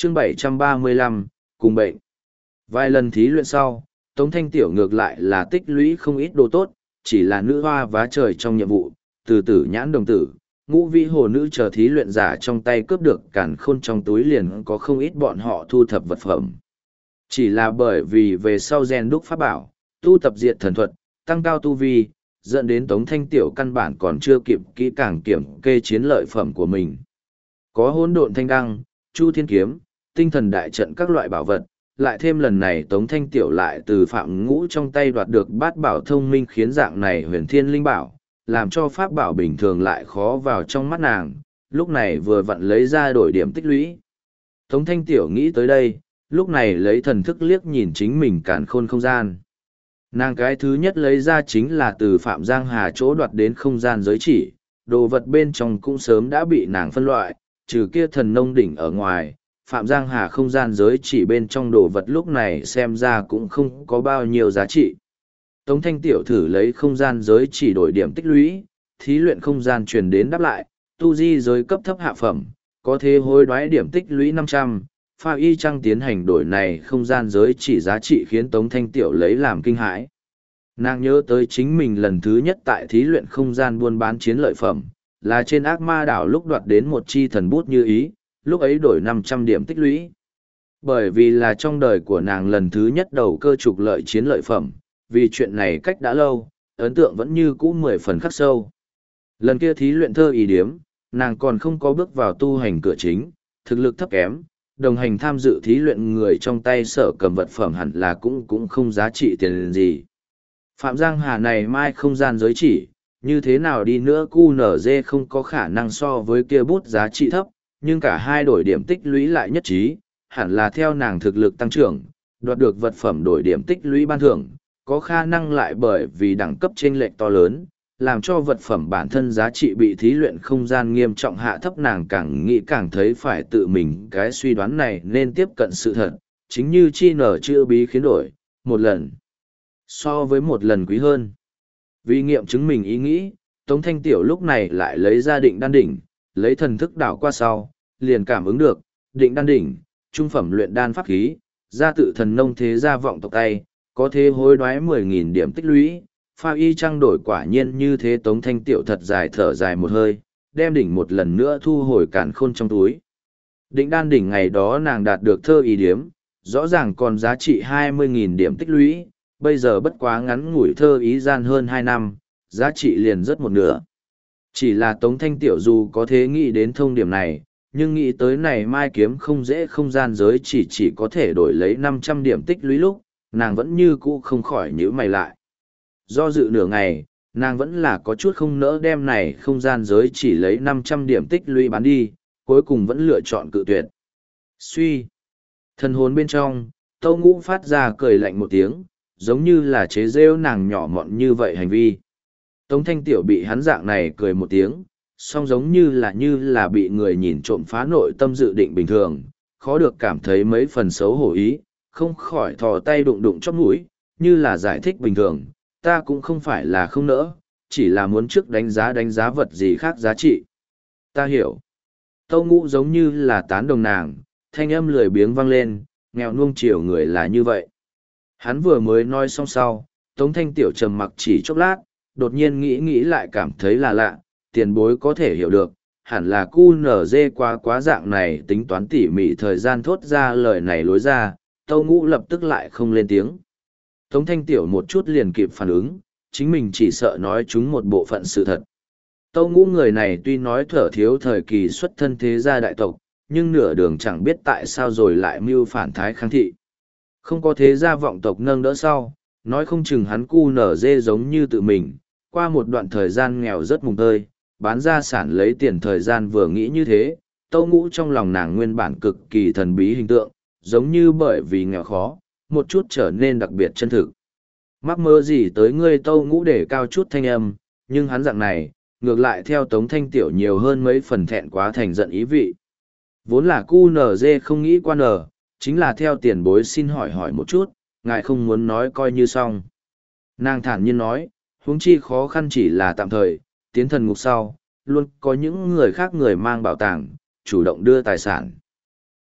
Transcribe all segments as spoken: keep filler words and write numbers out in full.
chương bảy trăm ba mươi lăm, cùng bệnh. Vài lần thí luyện sau, Tống Thanh Tiểu ngược lại là tích lũy không ít đồ tốt, chỉ là nữ hoa vá trời trong nhiệm vụ, từ tử nhãn đồng tử, ngũ vĩ hồ nữ chờ thí luyện giả trong tay cướp được càn khôn trong túi liền có không ít bọn họ thu thập vật phẩm. Chỉ là bởi vì về sau gen đúc pháp bảo, tu tập diệt thần thuật, tăng cao tu vi, dẫn đến Tống Thanh Tiểu căn bản còn chưa kịp kỹ càng kiểm kê chiến lợi phẩm của mình. Có hỗn độn thanh đăng, chu thiên kiếm, tinh thần đại trận các loại bảo vật, lại thêm lần này Tống Thanh Tiểu lại từ Phạm Ngũ trong tay đoạt được bát bảo thông minh khiến dạng này huyền thiên linh bảo, làm cho pháp bảo bình thường lại khó vào trong mắt nàng, lúc này vừa vặn lấy ra đổi điểm tích lũy. Tống Thanh Tiểu nghĩ tới đây, lúc này lấy thần thức liếc nhìn chính mình càn khôn không gian. Nàng cái thứ nhất lấy ra chính là từ Phạm Giang Hà chỗ đoạt đến không gian giới chỉ, đồ vật bên trong cũng sớm đã bị nàng phân loại, trừ kia thần nông đỉnh ở ngoài, Phạm Giang Hà không gian giới chỉ bên trong đồ vật lúc này xem ra cũng không có bao nhiêu giá trị. Tống Thanh Tiểu thử lấy không gian giới chỉ đổi điểm tích lũy, thí luyện không gian truyền đến đáp lại, tu di giới cấp thấp hạ phẩm, có thể hối đoái điểm tích lũy năm trăm, pha y trăng tiến hành đổi này không gian giới chỉ giá trị khiến Tống Thanh Tiểu lấy làm kinh hãi. Nàng nhớ tới chính mình lần thứ nhất tại thí luyện không gian buôn bán chiến lợi phẩm, là trên ác ma đảo lúc đoạt đến một chi thần bút như ý, lúc ấy đổi năm trăm điểm tích lũy. Bởi vì là trong đời của nàng lần thứ nhất đầu cơ trục lợi chiến lợi phẩm, vì chuyện này cách đã lâu, ấn tượng vẫn như cũ mười phần khắc sâu. Lần kia thí luyện thơ ý điếm, nàng còn không có bước vào tu hành cửa chính, thực lực thấp kém, đồng hành tham dự thí luyện người trong tay sở cầm vật phẩm hẳn là cũng cũng không giá trị tiền gì. Phạm Giang Hà này mai không gian giới chỉ, như thế nào đi nữa cu nở dê không có khả năng so với kia bút giá trị thấp, nhưng cả hai đổi điểm tích lũy lại nhất trí, hẳn là theo nàng thực lực tăng trưởng, đoạt được vật phẩm đổi điểm tích lũy ban thưởng, có khả năng lại bởi vì đẳng cấp chênh lệch to lớn, làm cho vật phẩm bản thân giá trị bị thí luyện không gian nghiêm trọng hạ thấp, nàng càng nghĩ càng thấy phải tự mình cái suy đoán này nên tiếp cận sự thật, chính như chi nở chữ bí khiến đổi, một lần so với một lần quý hơn. Vì nghiệm chứng mình ý nghĩ, Tống Thanh Tiểu lúc này lại lấy ra định đan đỉnh, lấy thần thức đảo qua sau, liền cảm ứng được, định đan đỉnh, trung phẩm luyện đan pháp khí, gia tự thần nông thế gia vọng tộc tay, có thế hối đoái mười nghìn điểm tích lũy, pha y trăng đổi quả nhiên như thế. Tống Thanh Tiểu thật dài thở dài một hơi, đem đỉnh một lần nữa thu hồi càn khôn trong túi. Định đan đỉnh ngày đó nàng đạt được thơ ý điếm, rõ ràng còn giá trị hai mươi nghìn điểm tích lũy, bây giờ bất quá ngắn ngủi thơ ý gian hơn hai năm, giá trị liền rất một nửa. Chỉ là Tống Thanh Tiểu dù có thế nghĩ đến thông điểm này, nhưng nghĩ tới này mai kiếm không dễ không gian giới chỉ chỉ có thể đổi lấy năm trăm điểm tích lũy lúc, nàng vẫn như cũ không khỏi nhíu mày lại. Do dự nửa ngày, nàng vẫn là có chút không nỡ đem này không gian giới chỉ lấy năm trăm điểm tích lũy bán đi, cuối cùng vẫn lựa chọn cự tuyệt. Suy! Thần hồn bên trong, Tâu Ngũ phát ra cười lạnh một tiếng, giống như là chế rêu nàng nhỏ mọn như vậy hành vi. Tống Thanh Tiểu bị hắn dạng này cười một tiếng, song giống như là như là bị người nhìn trộm phá nội tâm dự định bình thường, khó được cảm thấy mấy phần xấu hổ ý, không khỏi thò tay đụng đụng chóp mũi, như là giải thích bình thường, ta cũng không phải là không nỡ, chỉ là muốn trước đánh giá đánh giá vật gì khác giá trị. Ta hiểu. Tâu Ngũ giống như là tán đồng nàng, thanh âm lười biếng vang lên, nghèo nuông chiều người là như vậy. Hắn vừa mới nói xong sau, Tống Thanh Tiểu trầm mặc chỉ chốc lát, đột nhiên nghĩ nghĩ lại cảm thấy là lạ, tiền bối có thể hiểu được, hẳn là cu nở dê quá quá dạng này tính toán tỉ mỉ thời gian thốt ra lời này lối ra, Tâu Ngũ lập tức lại không lên tiếng. Tống Thanh Tiểu một chút liền kịp phản ứng, chính mình chỉ sợ nói chúng một bộ phận sự thật. Tâu Ngũ người này tuy nói thở thiếu thời kỳ xuất thân thế gia đại tộc, nhưng nửa đường chẳng biết tại sao rồi lại mưu phản thái kháng thị. Không có thế gia vọng tộc nâng đỡ sau, nói không chừng hắn cu nở dê giống như tự mình, qua một đoạn thời gian nghèo rất mùng tơi, bán gia sản lấy tiền thời gian vừa nghĩ như thế, Tâu Ngũ trong lòng nàng nguyên bản cực kỳ thần bí hình tượng, giống như bởi vì nghèo khó, một chút trở nên đặc biệt chân thực. Mắc mơ gì tới ngươi Tâu Ngũ để cao chút thanh âm, nhưng hắn dạng này, ngược lại theo Tống Thanh Tiểu nhiều hơn mấy phần thẹn quá thành giận ý vị. Vốn là cu nở dê không nghĩ qua nở, chính là theo tiền bối xin hỏi hỏi một chút, ngài không muốn nói coi như xong. Nàng thản nhiên nói, huống chi khó khăn chỉ là tạm thời, tiến thần ngục sau, luôn có những người khác người mang bảo tàng, chủ động đưa tài sản.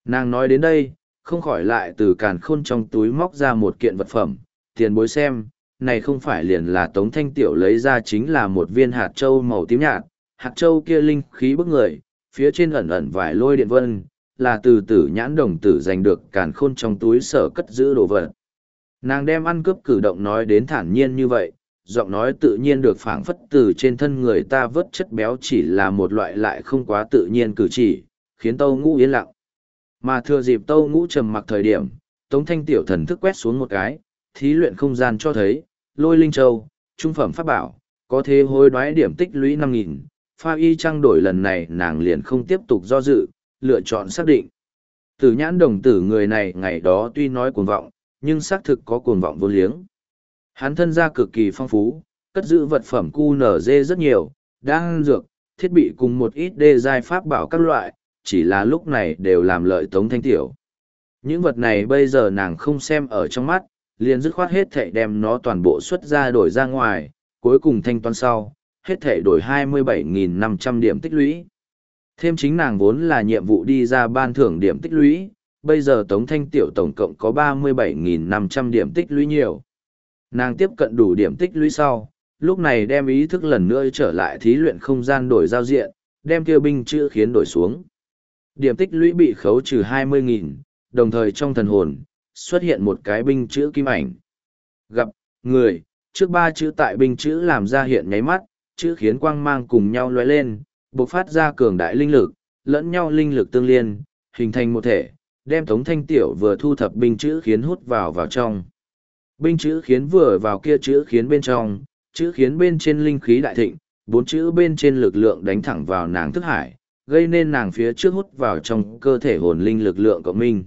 Nàng nói đến đây, không khỏi lại từ càn khôn trong túi móc ra một kiện vật phẩm, tiền bối xem, này không phải liền là Tống Thanh Tiểu lấy ra chính là một viên hạt châu màu tím nhạt, hạt châu kia linh khí bức người, phía trên ẩn ẩn vài lôi điện vân, là từ tử nhãn đồng tử giành được càn khôn trong túi sở cất giữ đồ vật. Nàng đem ăn cướp cử động nói đến thản nhiên như vậy, giọng nói tự nhiên được phảng phất từ trên thân người ta vớt chất béo chỉ là một loại lại không quá tự nhiên cử chỉ, khiến Tâu Ngũ yên lặng. Mà thừa dịp Tâu Ngũ trầm mặc thời điểm, Tống Thanh Tiểu thần thức quét xuống một cái, thí luyện không gian cho thấy, lôi linh châu, trung phẩm pháp bảo, có thế hối đoái điểm tích lũy năm nghìn, pha y trăng đổi lần này nàng liền không tiếp tục do dự, lựa chọn xác định. Tử nhãn đồng tử người này ngày đó tuy nói cuồng vọng, nhưng xác thực có cuồng vọng vô liếng. Hắn thân gia cực kỳ phong phú, cất giữ vật phẩm cu nở dê rất nhiều, đan dược, thiết bị cùng một ít đê giai pháp bảo các loại, chỉ là lúc này đều làm lợi Tống Thanh Tiểu. Những vật này bây giờ nàng không xem ở trong mắt, liền dứt khoát hết thảy đem nó toàn bộ xuất ra đổi ra ngoài, cuối cùng thanh toán sau, hết thảy đổi hai mươi bảy nghìn năm trăm điểm tích lũy. Thêm chính nàng vốn là nhiệm vụ đi ra ban thưởng điểm tích lũy, bây giờ Tống Thanh Tiểu tổng cộng có ba mươi bảy nghìn năm trăm điểm tích lũy nhiều. Nàng tiếp cận đủ điểm tích lũy sau, lúc này đem ý thức lần nữa trở lại thí luyện không gian đổi giao diện, đem kêu binh chữ khiến đổi xuống. Điểm tích lũy bị khấu trừ hai mươi nghìn, đồng thời trong thần hồn, xuất hiện một cái binh chữ kim ảnh. Gặp, người, trước ba chữ tại binh chữ làm ra hiện nháy mắt, chữ khiến quang mang cùng nhau lóe lên, bộc phát ra cường đại linh lực, lẫn nhau linh lực tương liên, hình thành một thể, đem Tống Thanh Tiểu vừa thu thập binh chữ khiến hút vào vào trong. Binh chữ khiến vừa vào kia chữ khiến bên trong, chữ khiến bên trên linh khí đại thịnh, bốn chữ bên trên lực lượng đánh thẳng vào nàng thức hải, gây nên nàng phía trước hút vào trong cơ thể hồn linh lực lượng cộng minh.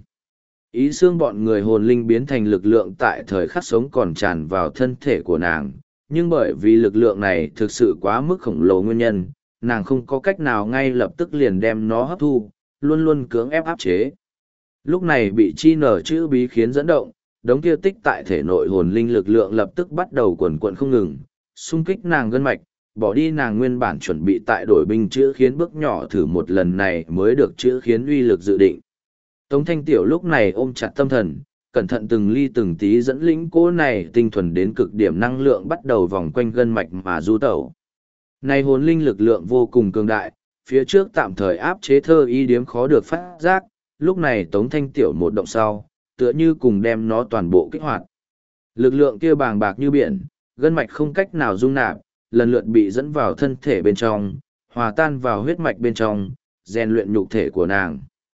Ý xương bọn người hồn linh biến thành lực lượng tại thời khắc sống còn tràn vào thân thể của nàng, nhưng bởi vì lực lượng này thực sự quá mức khổng lồ nguyên nhân, nàng không có cách nào ngay lập tức liền đem nó hấp thu, luôn luôn cưỡng ép áp chế. Lúc này bị chi nở chữ bí khiến dẫn động, đống kia tích tại thể nội hồn linh lực lượng lập tức bắt đầu quần quận không ngừng, xung kích nàng gân mạch, bỏ đi nàng nguyên bản chuẩn bị tại đổi binh chữ khiến bước nhỏ thử một lần này mới được chữ khiến uy lực dự định. Tống Thanh Tiểu lúc này ôm chặt tâm thần, cẩn thận từng ly từng tí dẫn lĩnh cố này tinh thuần đến cực điểm năng lượng bắt đầu vòng quanh gân mạch mà du tẩu. Này hồn linh lực lượng vô cùng cường đại, phía trước tạm thời áp chế thơ y điếm khó được phát giác, lúc này Tống Thanh Tiểu một động sau, tựa như cùng đem nó toàn bộ kích hoạt. Lực lượng kia bàng bạc như biển, gân mạch không cách nào dung nạp, lần lượt bị dẫn vào thân thể bên trong, hòa tan vào huyết mạch bên trong, rèn luyện nhục thể của nàng.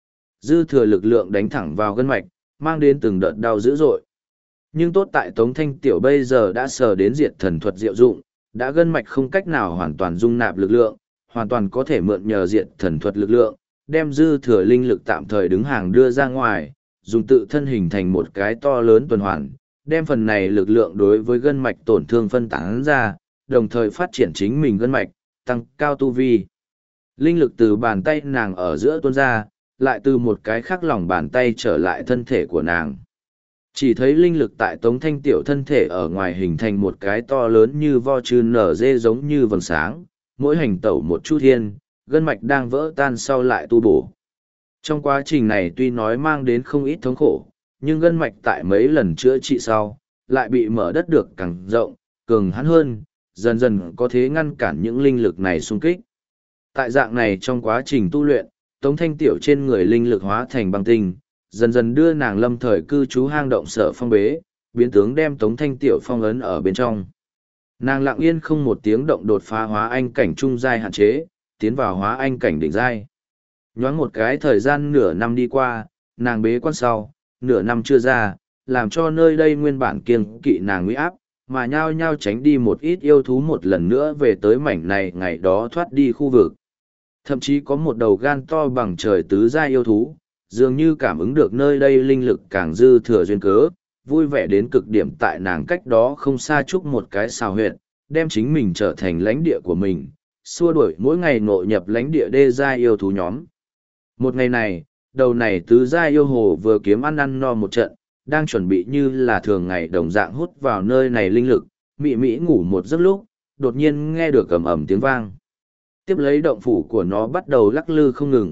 Dư thừa lực lượng đánh thẳng vào gân mạch, mang đến từng đợt đau dữ dội. Nhưng tốt tại Tống Thanh Tiểu bây giờ đã sờ đến diệt thần thuật diệu dụng, đã gân mạch không cách nào hoàn toàn dung nạp lực lượng, hoàn toàn có thể mượn nhờ diệt thần thuật lực lượng, đem dư thừa linh lực tạm thời đứng hàng đưa ra ngoài, dùng tự thân hình thành một cái to lớn tuần hoàn, đem phần này lực lượng đối với gân mạch tổn thương phân tán ra, đồng thời phát triển chính mình gân mạch, tăng cao tu vi. Linh lực từ bàn tay nàng ở giữa tuôn ra, lại từ một cái khác lòng bàn tay trở lại thân thể của nàng. Chỉ thấy linh lực tại Tống Thanh Tiểu thân thể ở ngoài hình thành một cái to lớn như vo chư nở dê giống như vầng sáng, mỗi hành tẩu một chu thiên, gân mạch đang vỡ tan sau lại tu bổ. Trong quá trình này tuy nói mang đến không ít thống khổ, nhưng gân mạch tại mấy lần chữa trị sau, lại bị mở đất được càng rộng, cường hắn hơn, dần dần có thể ngăn cản những linh lực này xung kích. Tại dạng này trong quá trình tu luyện, Tống Thanh Tiểu trên người linh lực hóa thành băng tinh, dần dần đưa nàng lâm thời cư trú hang động sở phong bế, biến tướng đem Tống Thanh Tiểu phong ấn ở bên trong. Nàng lặng yên không một tiếng động đột phá hóa anh cảnh trung giai hạn chế, tiến vào hóa anh cảnh đỉnh giai. Nhoáng một cái thời gian nửa năm đi qua, nàng bế quan sau, nửa năm chưa ra, làm cho nơi đây nguyên bản kiêng kỵ nàng nguy áp, mà nhao nhao tránh đi một ít yêu thú một lần nữa về tới mảnh này ngày đó thoát đi khu vực. Thậm chí có một đầu gan to bằng trời tứ giai yêu thú, dường như cảm ứng được nơi đây linh lực càng dư thừa duyên cớ, vui vẻ đến cực điểm tại nàng cách đó không xa chúc một cái xào huyệt, đem chính mình trở thành lãnh địa của mình, xua đuổi mỗi ngày nội nhập lãnh địa đê giai yêu thú nhóm. Một ngày này, đầu này tứ giai yêu hồ vừa kiếm ăn ăn no một trận, đang chuẩn bị như là thường ngày đồng dạng hút vào nơi này linh lực, mị mị ngủ một giấc lúc, đột nhiên nghe được ầm ầm tiếng vang. Tiếp lấy động phủ của nó bắt đầu lắc lư không ngừng,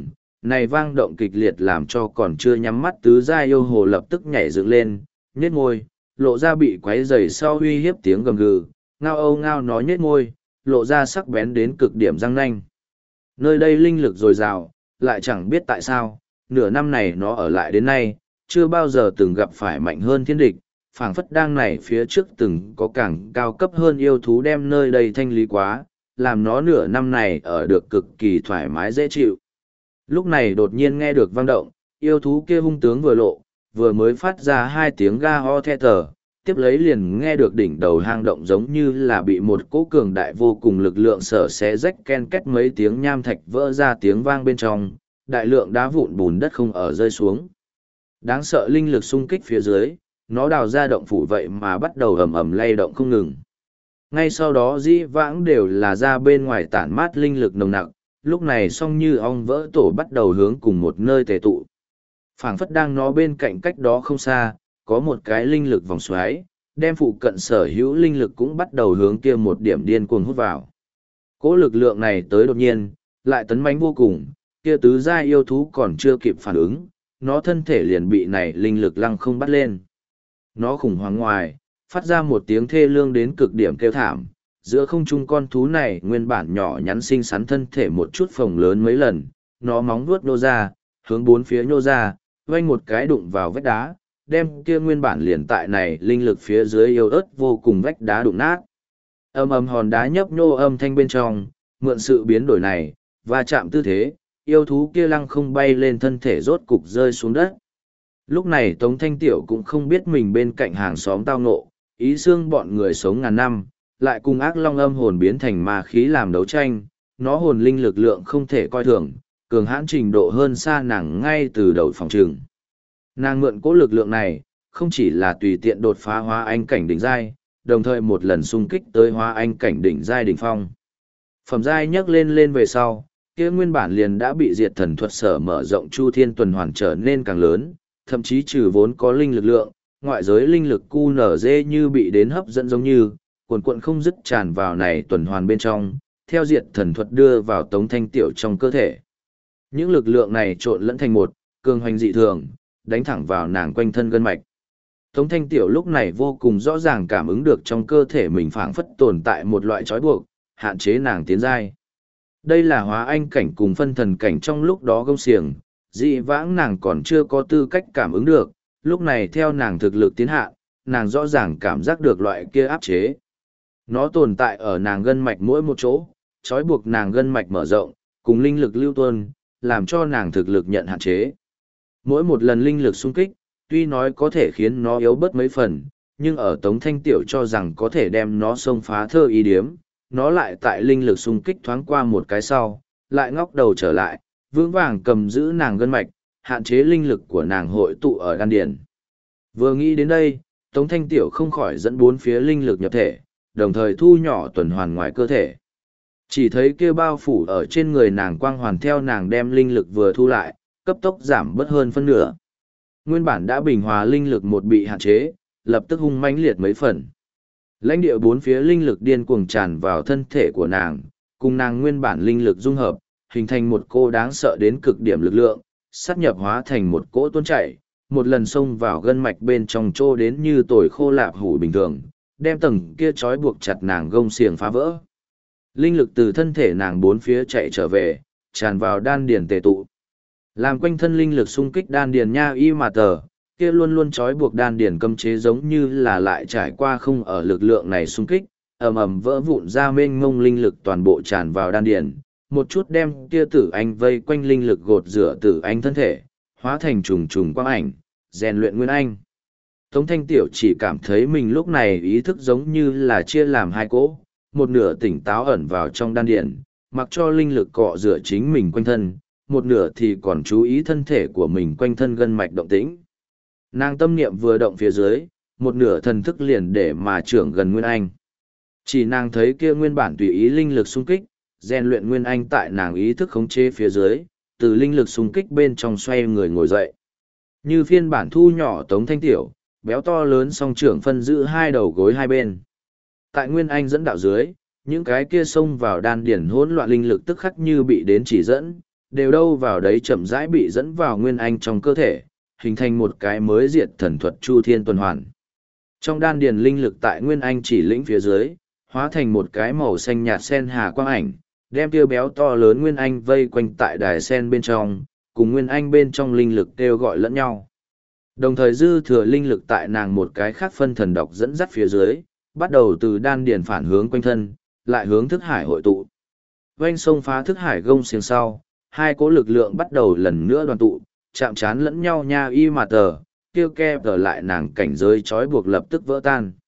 Này vang động kịch liệt làm cho còn chưa nhắm mắt tứ gia yêu hồ lập tức nhảy dựng lên, nhếch môi, lộ ra bị quấy rầy sau uy hiếp tiếng gầm gừ, ngao âu ngao nói nhếch môi, lộ ra sắc bén đến cực điểm răng nanh. Nơi đây linh lực dồi dào, lại chẳng biết tại sao, nửa năm này nó ở lại đến nay, chưa bao giờ từng gặp phải mạnh hơn thiên địch, phảng phất đang này phía trước từng có càng cao cấp hơn yêu thú đem nơi đây thanh lý quá, làm nó nửa năm này ở được cực kỳ thoải mái dễ chịu. Lúc này đột nhiên nghe được vang động, yêu thú kia hung tướng vừa lộ, vừa mới phát ra hai tiếng ga ho the tờ, tiếp lấy liền nghe được đỉnh đầu hang động giống như là bị một cỗ cường đại vô cùng lực lượng sở xé rách ken két mấy tiếng nham thạch vỡ ra tiếng vang bên trong, đại lượng đá vụn bùn đất không ở rơi xuống. Đáng sợ linh lực xung kích phía dưới, nó đào ra động phủ vậy mà bắt đầu ầm ầm lay động không ngừng. Ngay sau đó dĩ vãng đều là ra bên ngoài tản mát linh lực nồng nặc, lúc này song như ong vỡ tổ bắt đầu hướng cùng một nơi tề tụ. Phảng phất đang nó bên cạnh cách đó không xa, có một cái linh lực vòng xoáy, đem phụ cận sở hữu linh lực cũng bắt đầu hướng kia một điểm điên cuồng hút vào. Cỗ lực lượng này tới đột nhiên, lại tấn mãnh vô cùng, kia tứ gia yêu thú còn chưa kịp phản ứng, nó thân thể liền bị này linh lực lăng không bắt lên. Nó khủng hoảng ngoài, phát ra một tiếng thê lương đến cực điểm kêu thảm, giữa không trung con thú này nguyên bản nhỏ nhắn xinh xắn thân thể một chút phồng lớn mấy lần, nó móng vuốt nô ra, hướng bốn phía nhô ra, vanh một cái đụng vào vách đá, đem kia nguyên bản liền tại này linh lực phía dưới yếu ớt vô cùng vách đá đụng nát. Âm ầm hòn đá nhấp nhô âm thanh bên trong, mượn sự biến đổi này, và chạm tư thế, yêu thú kia lăng không bay lên thân thể rốt cục rơi xuống đất. Lúc này Tống Thanh Tiểu cũng không biết mình bên cạnh hàng xóm tao ngộ, ý xương bọn người sống ngàn năm, lại cùng ác long âm hồn biến thành ma khí làm đấu tranh, nó hồn linh lực lượng không thể coi thường, cường hãn trình độ hơn xa nàng ngay từ đầu phòng trường. Nàng mượn cố lực lượng này, không chỉ là tùy tiện đột phá hóa anh cảnh đỉnh giai, đồng thời một lần xung kích tới hóa anh cảnh đỉnh giai đỉnh phong. Phẩm giai nhấc lên lên về sau, kia nguyên bản liền đã bị diệt thần thuật sở mở rộng chu thiên tuần hoàn trở nên càng lớn, thậm chí trừ vốn có linh lực lượng, ngoại giới linh lực cu nở dê như bị đến hấp dẫn giống như, cuồn cuộn không dứt tràn vào này tuần hoàn bên trong, theo diệt thần thuật đưa vào Tống Thanh Tiểu trong cơ thể. Những lực lượng này trộn lẫn thành một, cường hoành dị thường, đánh thẳng vào nàng quanh thân gân mạch. Tống Thanh Tiểu lúc này vô cùng rõ ràng cảm ứng được trong cơ thể mình phảng phất tồn tại một loại trói buộc, hạn chế nàng tiến giai. Đây là hóa anh cảnh cùng phân thần cảnh trong lúc đó gông xiềng, dị vãng nàng còn chưa có tư cách cảm ứng được, lúc này theo nàng thực lực tiến hạ, nàng rõ ràng cảm giác được loại kia áp chế. Nó tồn tại ở nàng gân mạch mỗi một chỗ, trói buộc nàng gân mạch mở rộng, cùng linh lực lưu tuôn, làm cho nàng thực lực nhận hạn chế. Mỗi một lần linh lực xung kích, tuy nói có thể khiến nó yếu bớt mấy phần, nhưng ở Tống Thanh Tiểu cho rằng có thể đem nó xông phá thơ ý điếm, nó lại tại linh lực xung kích thoáng qua một cái sau, lại ngóc đầu trở lại, vững vàng cầm giữ nàng gân mạch, hạn chế linh lực của nàng hội tụ ở đan điền. Vừa nghĩ đến đây, Tống Thanh Tiểu không khỏi dẫn bốn phía linh lực nhập thể, đồng thời thu nhỏ tuần hoàn ngoài cơ thể. Chỉ thấy kia bao phủ ở trên người nàng quang hoàn theo nàng đem linh lực vừa thu lại, cấp tốc giảm bớt hơn phân nửa. Nguyên bản đã bình hòa linh lực một bị hạn chế, lập tức hung mãnh liệt mấy phần. Lãnh địa bốn phía linh lực điên cuồng tràn vào thân thể của nàng, cùng nàng nguyên bản linh lực dung hợp, hình thành một cô đáng sợ đến cực điểm lực lượng, sát nhập hóa thành một cỗ tuôn chảy, một lần xông vào gân mạch bên trong trô đến như tồi khô lạp hủ bình thường, đem tầng kia trói buộc chặt nàng gông xiềng phá vỡ. Linh lực từ thân thể nàng bốn phía chạy trở về, tràn vào đan điền tề tụ. Làm quanh thân linh lực xung kích đan điền nha y mà tờ, kia luôn luôn trói buộc đan điền cấm chế giống như là lại trải qua không ở lực lượng này xung kích, ầm ầm vỡ vụn ra mênh mông linh lực toàn bộ tràn vào đan điền, một chút đem kia tử anh vây quanh linh lực gột rửa tử anh thân thể, hóa thành trùng trùng quang ảnh, rèn luyện nguyên anh. Tống Thanh Tiểu chỉ cảm thấy mình lúc này ý thức giống như là chia làm hai cỗ, một nửa tỉnh táo ẩn vào trong đan điền, mặc cho linh lực cọ rửa chính mình quanh thân, một nửa thì còn chú ý thân thể của mình quanh thân gân mạch động tĩnh. Nàng tâm niệm vừa động phía dưới, một nửa thần thức liền để mà trưởng gần Nguyên Anh. Chỉ nàng thấy kia nguyên bản tùy ý linh lực xung kích, rèn luyện Nguyên Anh tại nàng ý thức khống chế phía dưới, từ linh lực xung kích bên trong xoay người ngồi dậy. Như phiên bản thu nhỏ Tống Thanh Tiểu, béo to lớn song trưởng phân giữ hai đầu gối hai bên. Tại Nguyên Anh dẫn đạo dưới, những cái kia xông vào đan điển hỗn loạn linh lực tức khắc như bị đến chỉ dẫn, đều đâu vào đấy chậm rãi bị dẫn vào nguyên anh trong cơ thể, hình thành một cái mới diệt thần thuật chu thiên tuần hoàn. Trong đan điền linh lực tại nguyên anh chỉ lĩnh phía dưới, hóa thành một cái màu xanh nhạt sen hà quang ảnh, đem tiêu béo to lớn nguyên anh vây quanh tại đài sen bên trong, cùng nguyên anh bên trong linh lực kêu gọi lẫn nhau. Đồng thời dư thừa linh lực tại nàng một cái khác phân thần độc dẫn dắt phía dưới, bắt đầu từ đan điền phản hướng quanh thân, lại hướng thức hải hội tụ. Oanh sông phá thức hải gông xiềng sau, hai cỗ lực lượng bắt đầu lần nữa đoàn tụ, chạm trán lẫn nhau nha y mà tờ, kêu ke tờ lại nàng cảnh giới trói buộc lập tức vỡ tan.